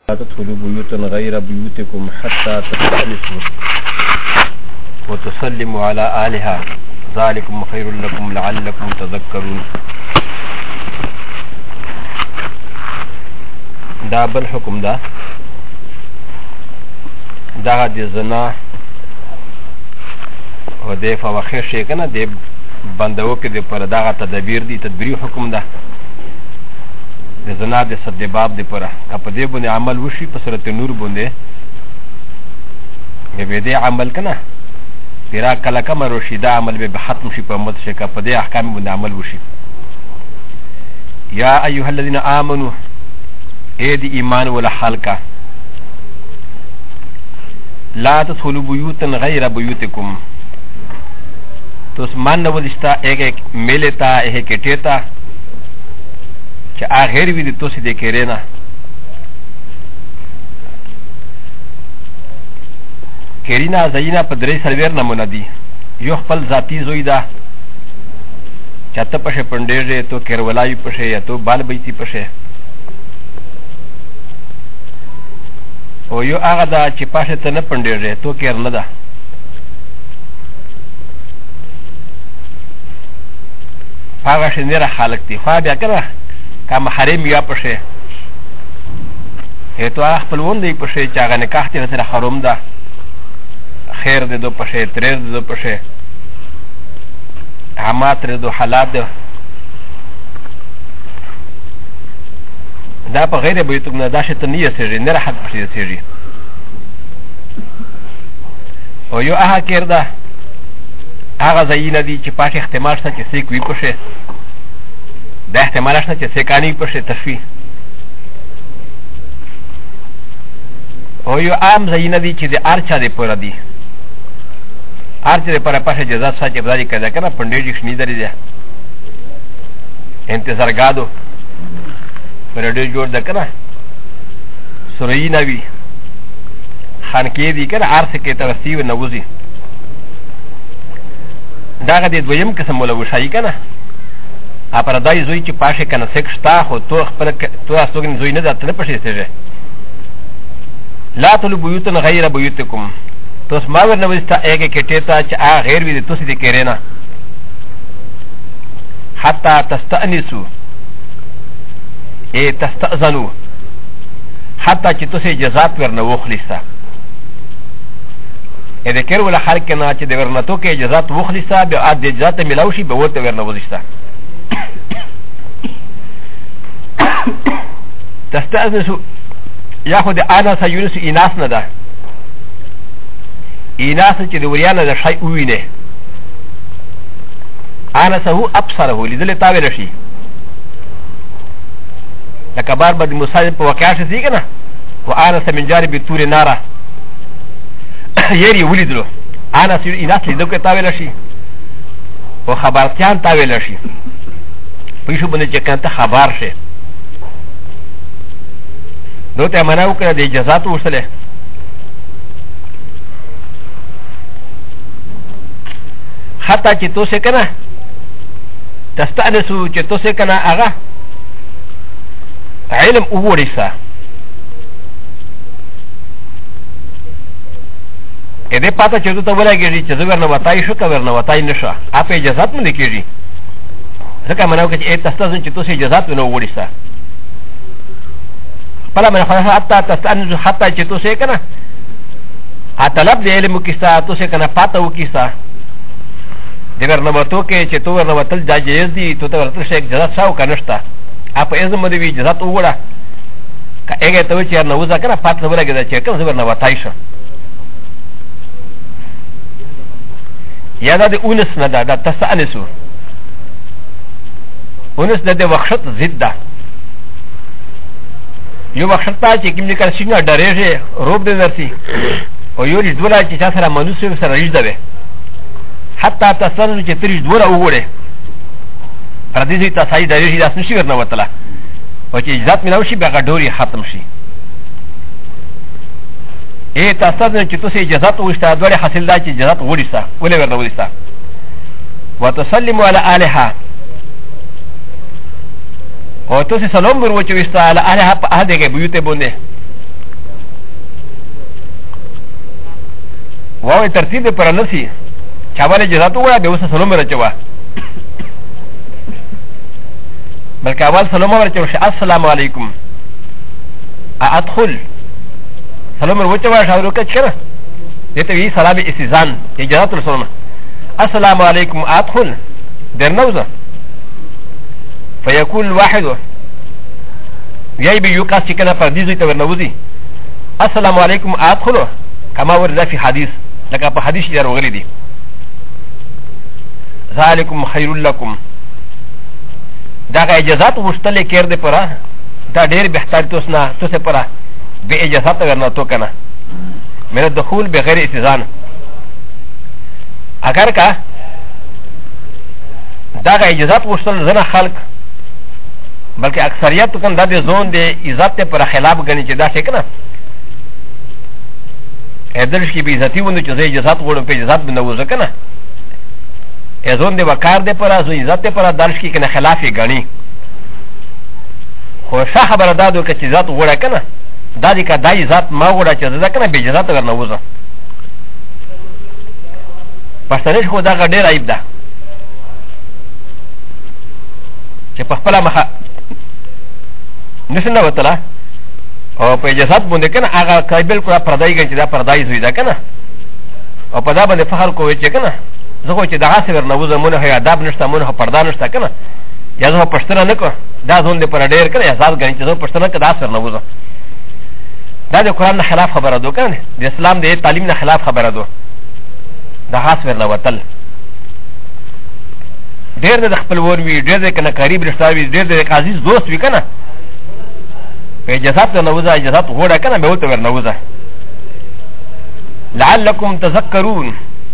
لا تدخلوا بيوتا غير بيوتكم حتى تستأنسوا وتسلموا على آلها ذلكم خير لكم لعلكم تذكرون. دا بل حکم دا دا دی زنا و دی فواخر شی کنه دی بندو کې دی پر دا تدبیر دی تدبیری حکم دا د زنا د صد باب دی پر په دې باندې عمل وشي په صورت نور باندې به دې عمل کنه پیرا کله کمر وشي دا عمل به ختم شي په مت شي په دې احکام باندې عمل وشي. یا ایها الذين آمنوا اے دی ایمان ولا حلقه لا تدخلوا بيوتا غير بيوتكم تو مان نولستا ایک ملتا ایک کټیتا چې اخر وی د توسې د کېرینا کېرینا زینا په درې سرور نمونه دي. یو خپل ذاتی زوی دا چاته پښه پندېږي تو کېرولای پښه یا تو بال بیتی پښه او یو هغه دا چې پښه ته نه پندېږي تو کېر نه ده هغه شنیره خلق دي خو بیا کنه که محرم یا پشه تو خپل وندی پشه چې هغه نکاح ته سره حرام ده خیر دې دو پشه تریر دې دو پشه حمات دې دو حالات ده دا په غیر بیتو نه دا شته نه یسېږي نه راحت پشه یسېږي. او یو هغه کېر ده هغه ځایونه دي چې پاش احتمال شته چې سیک وي پشه دا احتمال شته چې سیکانی پشه تشوي. او یو عام ځایونه دي چې د ارچا دی پوره دي ارچا دی پوره پشه جزا ساچې بداري کده کنه پنډېږي شنی درې ده انتظارګادو پرډې جوړ ده کنه سورېنا وي خانکې دي کنه ارڅ کې ترسي و نوځي دا غدي دویم قسم ولا وشای کنه اپر دای زوی چې پاشه کنه سکشتا خو تو خپل تو اسوګن زوی نه دته پښې سره لا تلو بیوتن غیر بیوتکم تو اسما ور نو استا ایک کټیتا چې ا غیر وی د توسې د کېرینا حتا تستأنسو ای تستأذنو حتا چې توسې جزات ورنه وخلیستا ا د کېر ولا خلک نه چې د ورنتو کې جزات وخلیستا به ا د جزات ملاوشي به ورته ورنه وځستا تستأذنسو یا خو د اناس یونس اناس نه ده اناس چې د وریانه د شای وینه اناس هو ابصره لیدل تاویل شي لکه بار بعد مصاحب په واقعا شي کنه و اناس من جانب تور ناره یری ولیدلو اناس اناس لیدل کې تاویل شي او خبرتيان تاویل شي په شو باندې چې کنه خبر شي نو ته مناو کړه د اجازات ورسله حتی چې تو څه کنه تستأنسو چې تو څه کنه هغه علم وګورېسا ا دې پاته چې ته ولګېږي چې زه ورنه وتای شو که ورنه وتای نشه اپ اجازات مې کېږي ځکه مناو کړه چې تستأنسو چې تو څه اجازات ونه وګورېسا فلا من خلاص حتى تستأنسوا حتى جتو سيكنا أطلب دي علم كيسا تو سيكنا فاتا وكيسا دي ورنمتو كي جتو ورنمتل جا جيز دي تو تورتل شيك جزات ساو كنشتا اپا ازم مدوي جزات اوورا كا ايگه تو چه ورنوزا كنا فات نورا گدا چه كن ورنواتايشا يادا دي اونس ندا دا تستأنسو اونس دا دي وخشت زد دا یو وخت ته چې کوم ذکر څنګه ډارېږي روب دې درسي او یو دې دولا چې چا سره منوس سره رښد ده حتی تاسو چې ترې دولا وګوره پر دې چې تاسو یې ډارېږي داس نشي ورنه وتله او چې ذات ملاو شي بیا ډوري ختم شي اے تاسو چې تاسو اجازه وشته دوله حاصل دا چې اجازه وړيسا ولې ورنه وړيسا وتسلموا على آلهه او تو سلام ورو چې وستا له اهله په اهده کې بيوته بونه واو ترتیب پر نسی چاواله جزات وړه به وس سلام ورچوا بلکې اول سلام ورچوا ش السلام علیکم ادخل سلام ورچوا شاورو کې چره دته وی سلام استئذان اجازه السلام السلام علیکم ادخل درنوزه فيقول واحد يبي يقاس كنا فرديزي تورنوزي السلام عليكم ادخلوا كما ورد في حديث لك في حديث جار وغلدي ذلكم خير لكم دا اجازات مشتل كير دي پرا دا دير بهتر توسنا توسه پرا بي اجازات ورنا تو كنا من الدخول بغير استئذان اگر کا دا اجازات مشتل زنا خلق بلکہ اکثریت تو کن دا دے زون دے عزت پر خلاف گنی چی دا شکنا ایدرش کی بھی عزتی وندو چیزے اجازت گوڑن پہ اجازت بندوزو کنا ایزون دے وکار دے پر ازو عزت دے پر درش کی کنا خلافی گنی خوشا خبر دادو که چی عزت گوڑا کنا دا دی که دا عزت ما گوڑا چیزے دا کنا بی اجازت اگر نوزو پشتنش خود دا غدیر عیب دا چی پخپلا مخا نشنه وتلا او په اجازت باندې کنه هغه قابل کړه پردای گنج دا پردای زوی دا کنه او په دا باندې فخر کوی چې کنه زه خو چې دغه سره نو زمونه هي ادب نشته مونږه پردا نشته کنه یا زه پښتنه نه کو دا زون دې پر ډیر کنه احساس غنی چې زه پښتنه کدا سره نو زه دا د قران نه خلاف خبره ده کنه د اسلام د تعلیم نه خلاف خبره ده دا خاص ورنه وتل ډیر د خپل ور وی ډیر د کنه قریب رشتہ وی ډیر د عزیز دوست وی کنه په اجازت نوزه اجازت غوړه کنه به وته ورنوزه لعلکم تذکرون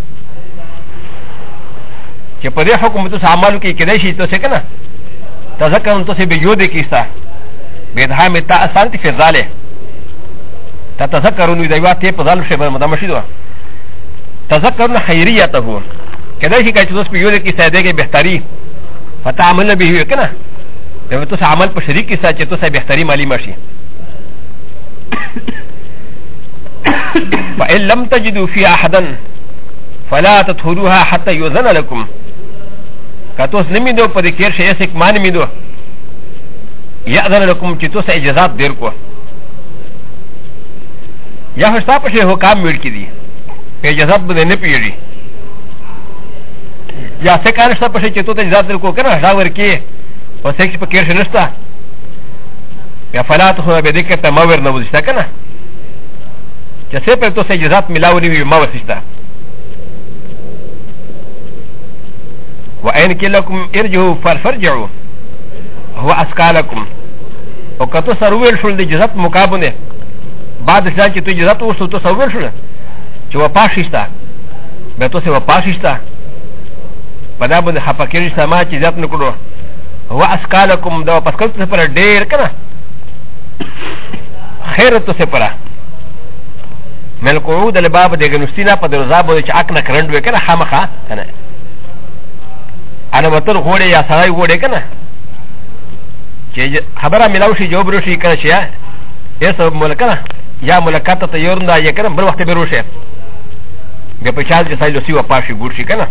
چې په دې حکم ته عمل کې کېدای شي ته څه کنه تذکرون ته به یو دې کیسه به ده مې تا اسانتی فزاله تتذکرون دی واته په ځل شی باندې مدام شي دوه تذکرون خیریته کېدای شي چې تاسو په یو دې کیسه دې بهتري فتعمل به کنه ته تو عمل په شریک کې ساتي ته بهتري مالی ماشي فإن لم تجدوا في أحدا فلا تدخلوها حتى يؤذن لكم كاتوس نميدو په دې کې شي اسک مان میدو يأذن لكم چې تاسو اجازه درکو یا هستا په شی حکام ویل کړي په اجازه باندې نه پیږي یا څه کار شته په شی چې تاسو اجازه درکو کنه دا ورکی و سيكس بكير شنستا يا فلا تخونا بديك تماور نوزشتا كنا جسيبر تو سيجزات ملاوني وماوسشتا وإن كلكم ارجعوا فارجعوا هو أسكالكم وكتو سرويل شل دي جزات مقابنه بعد سلان چه تو جزات وصل تو سرويل شل چه وپاششتا بيتو سي وپاششتا پدا بنده حفاكيرشتا ما چه جزات نکلو هو اسكالكم دو پسكل تو سپرا دير كنا خير تو سپرا من القعود لباب دي گنستينا پا دروزابو دي چه اكنا کرندوه كنا خامخا كنا انا وطن غوڑه یا سرائی غوڑه كنا چه خبره ملاوشي جواب روشي كنا چه یہ سب ملکنا یا ملکات تا یورندا یا کنا بل وقت بروشه بیا پچاز جسای لسی و پاشی گورشی کنا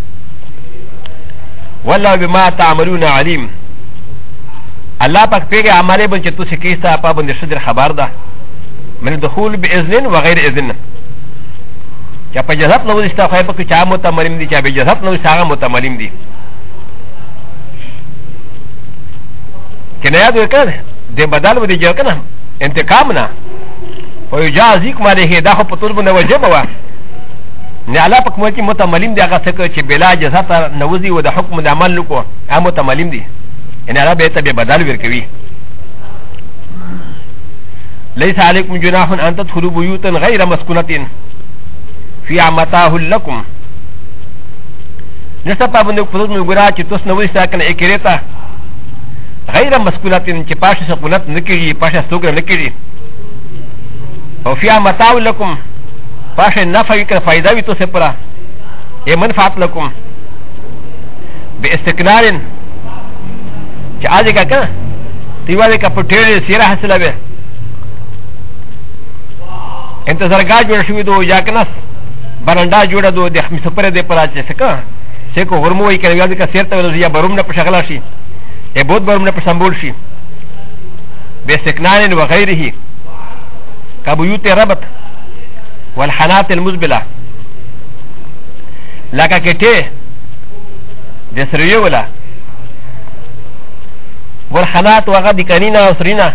والله بما تعملون علیم اللہ پاک پیگه عمالی بن چه تو سکیستا پا بند شدر خبر ده من دخول باذن و غیر اذن چه پا جزت نو دستا خواهی پاک چه متملیم دی چه بی جزت نو دستا متملیم دی که نیاد وکن دی بدل و دی جو کنم انتقام نه و یجازیکم علیه دا خو په طول باندې وجب و نه الله په کومه کې متملیم دی هغه څه چې بلا جزات نوزي و د حکم د عمل لکو هغه متملیم دی ان الله به ته به بدل ورکوي ليس عليكم جناح ان تدخلوا بيوتا غير مسكونة في متاع لكم نشته په باندې په طول ګرا چې تاسو نوې ساکنه اکریتا غير مسكونة چې پاشه سکونت نکړي پاشه سوګر نکړي او فيها متاع لكم پاشه نفع کړه فائدہ وي تو سپرا اي منفعت لكم باستقرار چې اځه کا کنه دیواله کا پټېړې سیره حاصله به انتظار گاج ور شوی دو یا کنه برندا جوړه دو د مسپره د پراچ سکا سکو هرموي کړي یاد کا سیرته ولیا بروم نه پښغلا شي ا بود بروم نه پسمبول شي به سکنان و غیره کبیوت ربط والحنات المزبله لکه کټه د سریو ولا والحنات وغه د کنینا او سرینا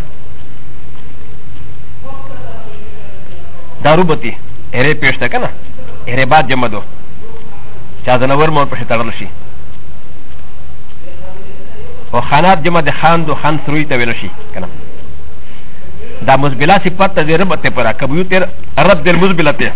داروبتی اره پیشته کنه اره بعد جمع دو چا زنور مور پښه تړل شي او خانات جمع د خان دو خان سروي ته ویل شي کنه دا مزبله صفت د ربته پر کبیوت رب د مزبلته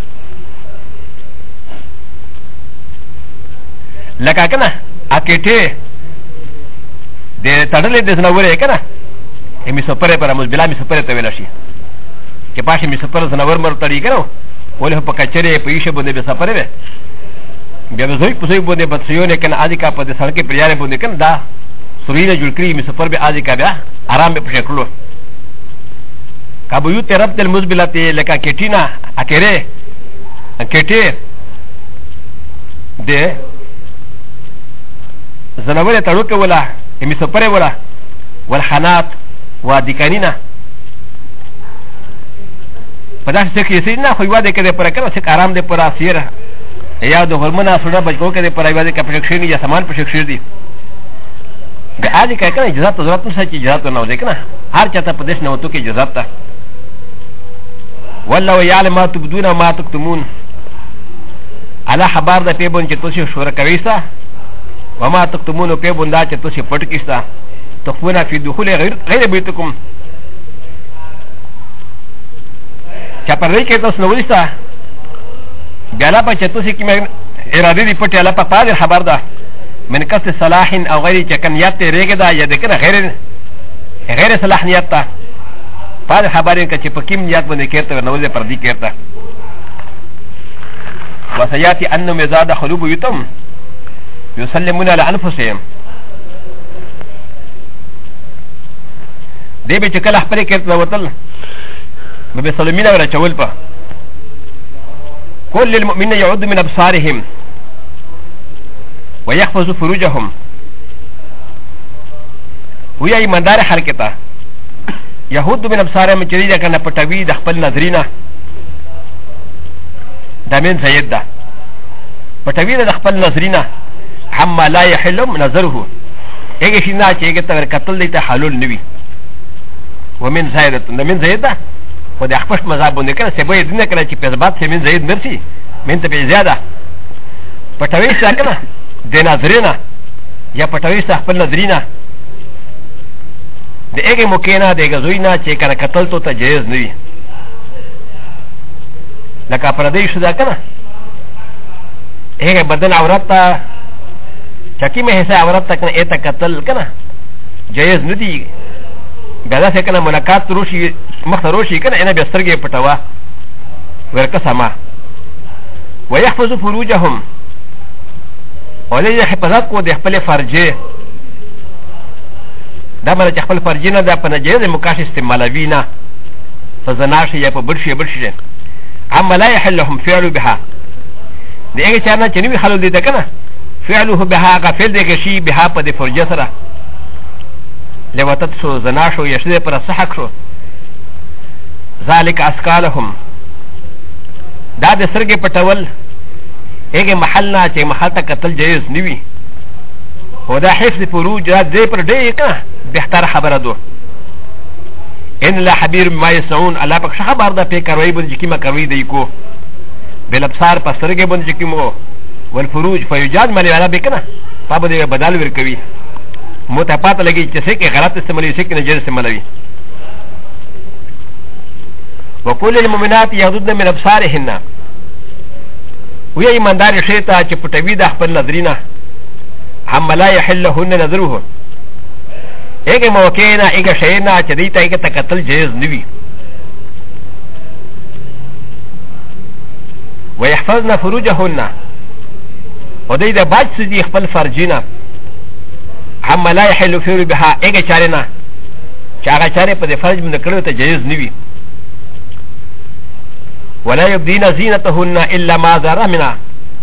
لکه کنه اکټه د تړلې د زنور کنه امی سپره پر مزبله می سپره ته ویل شي چې پاشه می سپره زنور مر تړي کنه ولې په کچره په یشه باندې به سفر وي بیا به زوی په زوی باندې بچیونه کنه اځي کا په سړک پر یاره باندې کنه دا سورینه جوړ کړی می سفر به اځي کا بیا آرام به پښه کړو کابو یو ترپ تل مزبلته لکه کټینا اکره کټه د زناوره تړوکه ولا می سفر ولا والحنات وادکانینا پداس کې سې نه خو یواده کې پر کنه چې آرام دې پر اسیر یا د هرمنا سره بچو کې پر یواده کې پرکشن یا سامان پرکشن دي د اځي کې کنه اجازه ضرورت نشته چې اجازه نه ودی کنه هر چاته په دې نه وته کې اجازه ده والله يعلم ما تبدون ما تكتمون على خبر ده پیبون چې تاسو شور کوي سا وما تكتمون پیبون دا چې تاسو پټ کیستا تخفون في دخول غير بيتكم چاپرې کې تاسو نو وستا بیا لا په چتو سي کې مې اراده دي پټه لا په پاره خبر ده من کس صلاح او غیر چکنیات ته ریګه دا یا دکنه غیر صلاحیت ته پاره خبرې کې چې په کیم نیت باندې کېرته نو دې پر دې کېرته وسياتي انه مزاد خلوب یتم يسلمون على انفسهم دې به چې کله خپل کېرته وتل بسلمين ولا تشولبا كل المؤمنين يعود من ابصارهم ويحفظ فروجهم ويا مدار حركته يهود من ابصارهم جريده كان پټوي د خپل نظرینا دمن زید ده پټوي د خپل نظرینا هم لا يحل نظره هغه شينا چې هغه تر قتل دي ته حلول نوي ومن زيد من زيد ده و د خپل مذهب باندې کنه سبا دې نه کړی چې په ځبات سیمن زید مرسي من ته به زیاده پټوي څه کنه د نظرینا یا پټوي څه خپل نظرینا د هغه مکینا د غزوینا چې کنه قتل ته تجهیز نه وي لکه پردیش ده کنه هغه بدن عورت ته چکی مه حصہ عورت تک نه ایت قتل کنه جایز نه دی بیا څه کنه ملاقات روشي مخ روشي کنه انا به سترګې پټوا ورکسما ويحفظ فروجهم ولې حفاظت کو د خپل فرجه دا مله چې خپل فرجه نه د په نجیز مکاش استعمالوي نه فزناش یا په برشي اما لا يحلهم فعل بها دغه چانه چې نوې حلول دي کنه فعله بها غفل دغه شی بها په د فرجه سره لوتت شو زناشو يشده پر صحق شو ذلك اسقالهم دا د سرګې پټول هغه محلنا چې محل ته قتل جایز نیوي او دا حفظ فروج دا دې پر دې کنه بهتر خبره ده ان لا حبير ما يسعون الله پک خبر ده په کاروي باندې کیما کوي دی کو بل ابصار پر سرګې باندې کیمو والفروج فيجاد ملي على بکنه په بده بدل ور کوي متپات لګي چې څه کې غلط استعمالي څه کې نه جائز استعمالوي وكل المؤمنات يغضضن من ابصارهن ويا ایماندار شیطا چې پټوي د خپل نظرینا هم لا يحلهن نظره هغه موکینا هغه شینا چې دیتا هغه تقتل جایز نوي ويحفظن فروجهن ودې د باج سدي خپل فرجینا هم لا يحل فعل بها هغه چارنا چې هغه چاره په فرج باندې کړو ته جایز نوي ولا يبدين زينتهن الا ما ظهر منها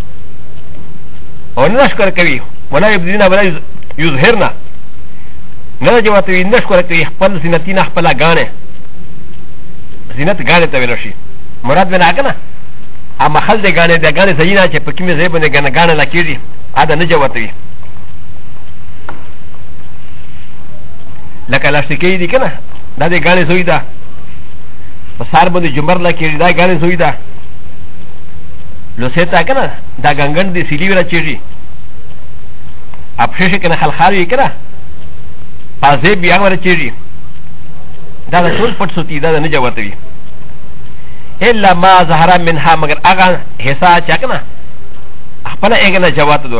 ونشكر كوي ولا يبدين ولا يظهرن نجواتوي نشكر كوي خپل زینتینا خپل غانه زینت غانه ته ورشي مراد بنا کنه اما خل دې غانه دې غانه زینا چې پکې مې زې باندې غانه غانه لکېږي اده نجواتوي لکه لاستیکي دي کنه دا دې غانه زوی ده په سار باندې جمبر لکېږي دا غانه زوی ده لو سيتا کنه دا غنګن دي سیلی ورا چېږي اپشه کنه خلخاوي کنه پازه بیا ورا چېږي دا ټول پټ سوتي دا نه جوړوي الا ما ظهر منها مگر اغه حصہ چکنه خپل اګنه جوات دو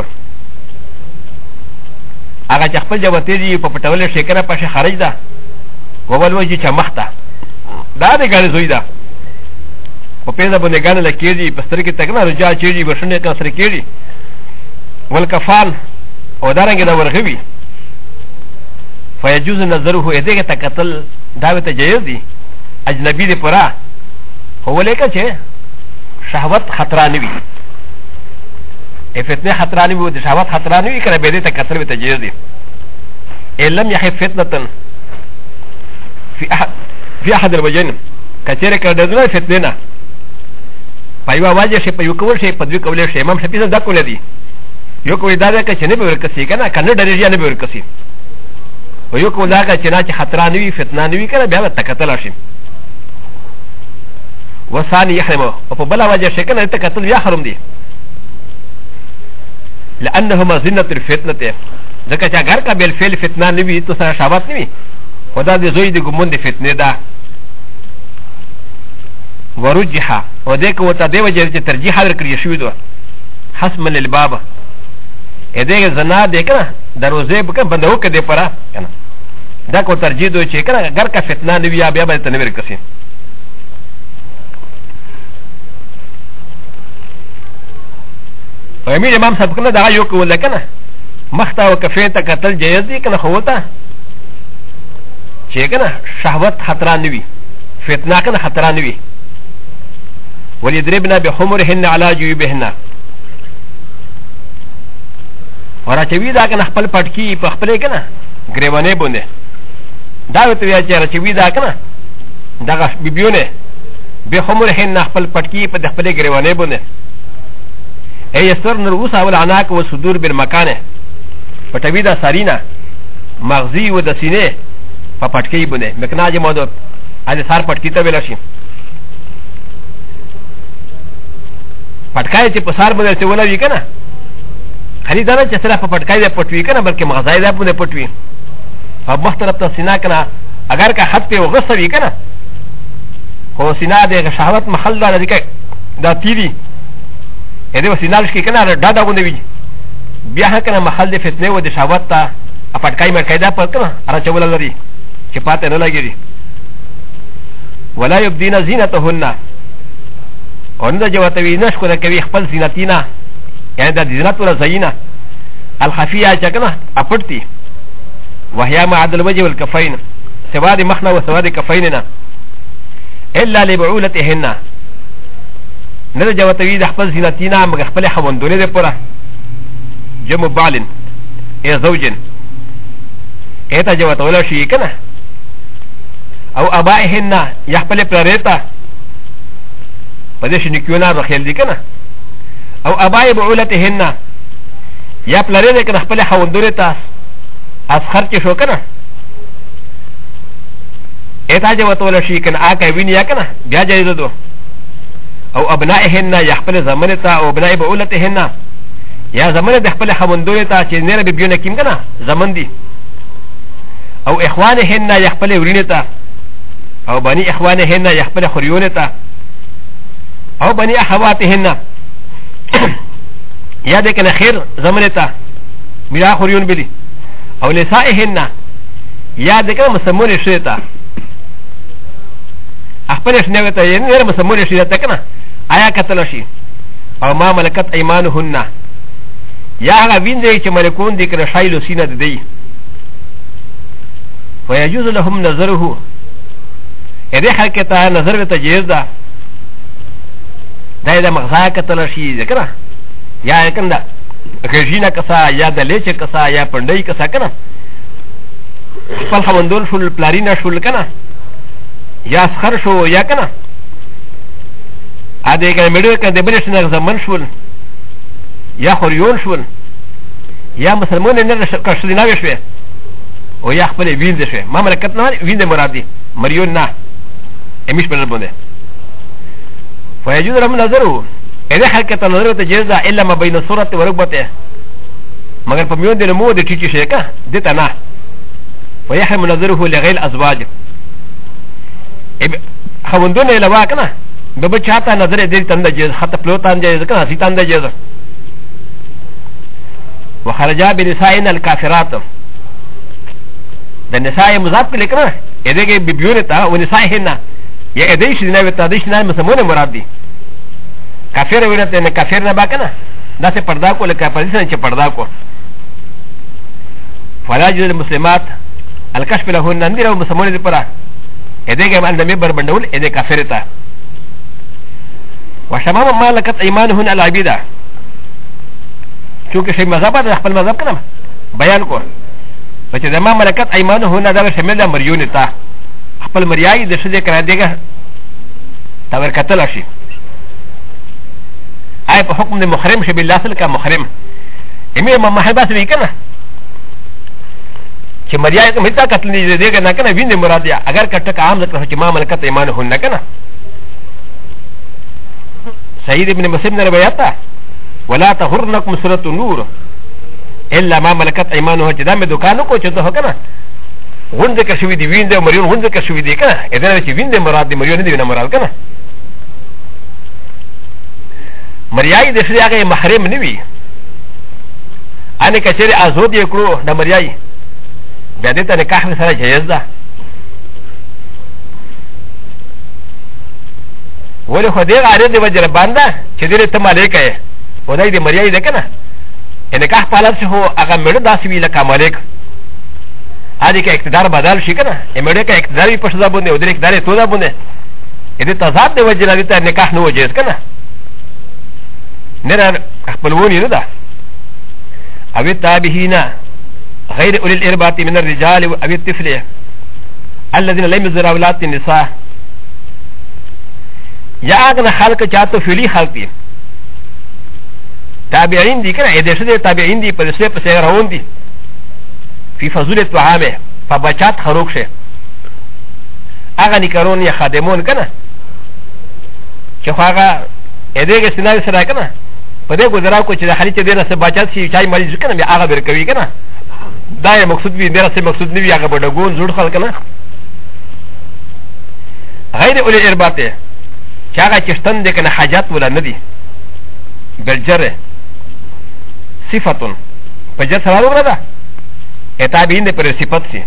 اغه چې خپل جوات دي په پټول شي کنه پښه خارج ده وول وجه چمخته دا دې ګاله زوی ده په پیدا باندې ګانه لکېږي پستر کې تکنه رجا چېږي ورشنه کنه سره کېږي والکفان او دارنګ دا ورغوي فيجوز نظره اذا تقتل دعوت جائز دي اجنبي دي پرا هو لکه چې شهوت خطرانوي فتنه خطرانوي او د شهوت خطرانوي کړه به دې تقتل به جائز دي لم يخف فتنه في احد الوجهين کچره کړه دغه فتنه نه پایوا واجه شي په یو کول شي په دوی کول شي امام شفیع دا کول دي یو کوی دا ده چې نه به ورکسي کنه کنه ډېر نه به ورکسي و یو کوی دا چې نه چې خطرانوي فتنه نوي کنه بیا تقتل شي وثاني يحرم او په بل وجه شي کنه تقتل یا حرام دي لانه مزنه الفتنه ځکه چې اگر کا بل فعل فتنه نوي تو سره شابت نوي خدا دې زوی دې ګمون دي فتنه ده ورجحه و دې کو ته دی وجه چې ترجیح ورکړي شوی دوه حسم للباب ا دې زنا دې کنه دروازه به کنه بندو کې دې پره کنه دا کو ترجیح دوی چې کنه اگر کا فتنه نوي بیا به ته نوي کسي امیر امام صاحب کنه دا یو کو لکنه مختا او کفین ته قتل جایز دي کنه خو ته چې کنه شهوت خطران نوي فتنه کنه خطران نوي وليدربنا بحمرهن على جيوبهن ورچوي دا کنه خپل پټکی په خپل کنه گریوانه بونه دا وته بیا چې رچوي دا کنه دا بيبيونه بحمرهن خپل پټکی په خپل گریوانه بونه اي يسر نرؤوس او العناق والصدور بالمكانه پټوي دا سارینا مغزي و د سینې په پټکی بونه مکناج مودو اځ سار پټکی ته ویل شي پټکای چې په سار باندې څه ولوي کنه خلی دا نه چې سره په پټکای دې پټوي کنه بلکې مغزای دې باندې پټوي په مختلف ته سینا کنه اگر کا حد په وغسوي کنه خو سینا دې شهوت محل دا دې دا تیری اې دې وسینال شي کنه دا دا باندې وي بیا کنه محل دې فتنه و دې شهوت ته پټکای مې قاعده پر کنه را چول لري چې پاتې نه لګيږي ولا يبدين زينتهن وندا جواتوي نشكر كوي خپل زينتينا يعني دا زينت ولا زينه الخفيه چکنه اپټتي وهي مع عدل الوجه والكفين سواد مخنا وسواد كفيننا الا لبعولتهن ندا جواتوي د خپل زينتينا مګ خپل خوندونه ده پورا جمع بالن اي زوجن ايتا جواتولا شي کنه او ابائهن يحپل پريتا پدې شنکیونا رخیل دي کنه او ابای بعولتهن یا پلره دې کنه خپل خوندونه ته اسخر کې شو کنه اته چې وته شي کنه آکه ویني یا کنه بیا جایز دو او ابنائهن یا خپل زمانه ته او ابناء بعولتهن یا زمانه د خپل خوندونه ته چې نه به بیونه کیم کنه زمان دي او اخوانهن یا خپل ورینه ته او بني اخوانهن یا خپل خوريونه ته او بني اخواتهن یا دې کنه خیر زمانه میرا خوريون بلی او نسائهن یا دې کنه مسمون شي ته خپل شنو ته یې نه مسمون شي ته کنه آیا کتل شي او ما ملکت ايمانهن یا هغه ویندې چې ملکون دې کنه شایلو سینه دې ويجوز لهم نظره اذا حكت نظر بتجهيز ده دا د مغزا کتل شي ذکر یا کنده غژینه کسا یا د لیچ کسا یا پندای کسا کنه خپل خوندون شول پلارینا شول کنه یا سخر شو یا کنه ا دې کنه مړو کنه د بلش نه زمن شول یا خوریون شول یا مسلمان نه کښلی نه شوی او یا خپل ویند شوی ما ملکت نه ویند مراد دي مریون نه امیش پر باندې فیجوز رم نظرو اذا حرکت نظر ته جزا الا ما بین صورت و ركبته مگر په میون د نمو د ټیټی شي کا دته نه ويحرم نظره لغير ازواج خوندونه لوا کنه به بچاته نظر دې تند جز حتی پلوتان جز کنه سیتان د جز وخرجا بنسائنا الكافرات د نساء مضاف لیکنه اې دغه بيبيونه تا ونسائهن یا ادیش نه وتا دیش نه مسمونه مراد دي کافر ورته نه کافر نه باکنه دا سه پردا کو لکه پردیسه چې پردا کو فراج المسلمات الكشف لهن نندره مسمونه دي پرا ادګه باندې مبر بندول اې کافر تا وشمام مالکت ایمانهن العبیده چونکه شی مذهب د خپل مذهب کنه بیان کو چې د ما ملکت ایمانهن دا شامل مریون تا خپل مریای د شذ کړه دیګه تا ور کتل شي آی په حکم د محرم شي بالله سره کا محرم امیر محبت وی کنه چې مریای ته متا قتل نه دیګه نه کنه ویني مراد یا اگر کټه عام ذکر چې ما ملکت ایمانهن کنه سعید ابن مسلم روایت ولا تغرنكم سوره النور الا ما ملكت ايمانه چې دا مې دکانو کو چې ته کنه غون ذکر شوی دی وین د مریون غون ذکر شوی دی کنه اذن چې وین د مراد دی مریون دی نه مراد کنه مریای د شری هغه محرم نه وی ان کچری ازود یې کړو د مریای بیا دې ته نکاح سره جایز ده ولې خو دې غاره دی وجه باندې چې دې ته مالک یې و دا دې مریای ده کنه نکاح پالت شو هغه مړ داسې وی لکه مالک هدي کې اقتدار بدل شي کنه مړ کې اقتدار په شذا باندې او دې اقتدار ته دا باندې دې تضاد دی وجه لري ته نکاح نه وجه کنه نه خپلونی نه ده او التابعين غير اولي الارباط من الرجال او الطفل الذين لم يزرعوا اولاد النساء یا اغنى خلق چاته فعلی خلق دي تابعين دي کنه اې دې تابعين دي په څه په څه روان دي في فضول الطعام فبچات خروق شه اغه نکرون یا خادمون کنه چې هغه اې دې سنای سره کنه په دې ګذرا کو چې د خلیته دې نه څه بچات شي چای مریض کنه بیا هغه بر کوي کنه دا مقصود وي دې څه مقصود نه وي هغه بډګون جوړ خلک کنه غیر اولي ارباطه چې هغه چشتن دې کنه حاجات ولا ندي بالجره صفتون پجر سوال وګړه اتابین دې پر صفت سي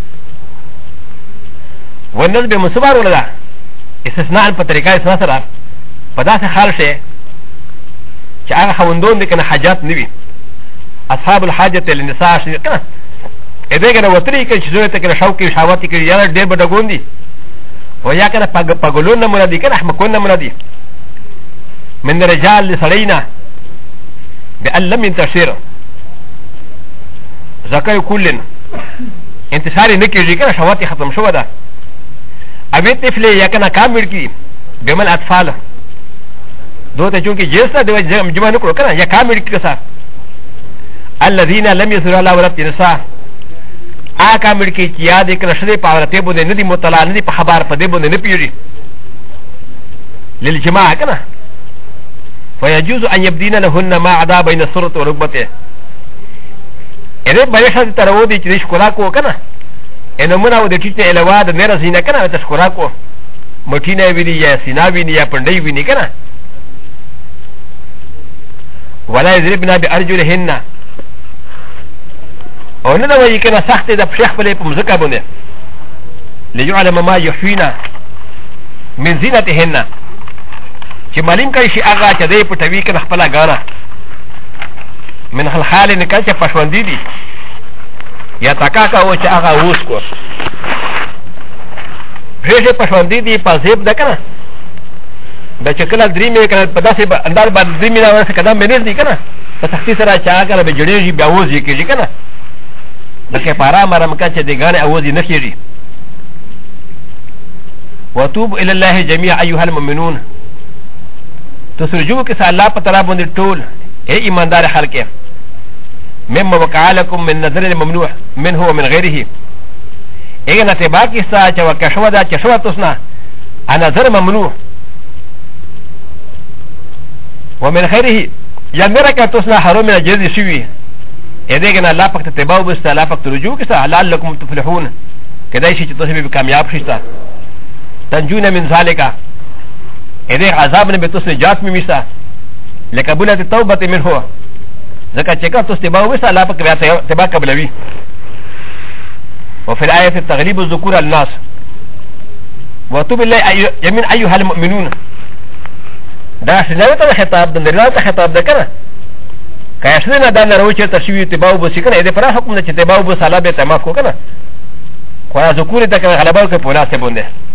ونل به مصبر ولا استثناء په طریقه استثناء سره په داسې حال شي چې هغه خوندون دې کنه حاجات نوي اصحاب الحاجه للنساء شي کنه دې کنه وتري کې چې زوی ته کنه شوق کې شهوت کې یا ډېر بډګون دي و یا کنه پګلون نه مرادي کنه احمقون نه مرادي من الرجال لسلينا بأن لم ينتشر زكاة كل انتصاري نكيجي كنا شواتي ختم شو ده أبي طفل يكنا كامل كي بمن أطفال دو تجونكي جيسا دو جمع نكرو كنا يا كامل كسا الذين لم يثروا على ولد نساء كامل كي كيا دي كنا شدي پاورته بونه ندي مطلع ندي خبر پدي بونه نپيجي للجماعة كنا فيجوز أن يبدين لهن ما عدا بين السرة وركبته إذا بيشهد ترودي تريش كراكو كنا إنه منا ودتيجي إلواد نرى زينة كنا تشكراكو متينا ويني يا سينا ويني يا بندي ويني كنا ولا يضربنا بأرجلهن وننا وي كنا سخت إذا بشيخ بلي بمزكا بني ليعلم ما يحوينا من زينتهن چې معلوم کړي شي هغه چې دی پټوي کنه خپل غاڼه من الحال نه کله چې پښوندې دي یا تاکا او چې هغه اوس کو پرې پښوندې دي په زیب ده کنه د چکل دریمه کنه په داسې انداز باندې دریمه نه ورسې کدام بنز دي کنه په سختي سره چا کنه به جوړېږي بیا اوز یې کېږي کنه لکه پارا مرم کا چې د غانې اوز یې نه کېږي وتوب الى الله جميع ايها المؤمنون تسرجو کې الله په طرف باندې ټول اے ایماندار خلک مما وقع لكم من نظر الممنوع منه ومن غيره ايه نتبع كيسا چا وكشوا دا چشوا تسنا نظر ممنوع ومن غيره ينرك تسنا حرام من الجزء شوي ايه كنا لا فقط تتبعوا بس لا فقط رجوع كيسا لعلكم تفلحون كده شيء تسبب بكامياب شيستا تنجون من ذلك ايه عذاب نبتسنا جات ميسا لقبولة التوبة منه ذكا چکا تو استباع وسا لا پک تباع قبلوی وفي الآية التغليب الذكور الناس وتوب الله يمين أيها المؤمنون دا سنوات خطاب دا نرات خطاب دا كنا كاشدنا دا نروچه تشوي تباع بسي كنا اذا فرا حكم دا چه تباع بس على بيت ماكو كنا خوانا ذكور دا كنا غلباو که پولا سبون ده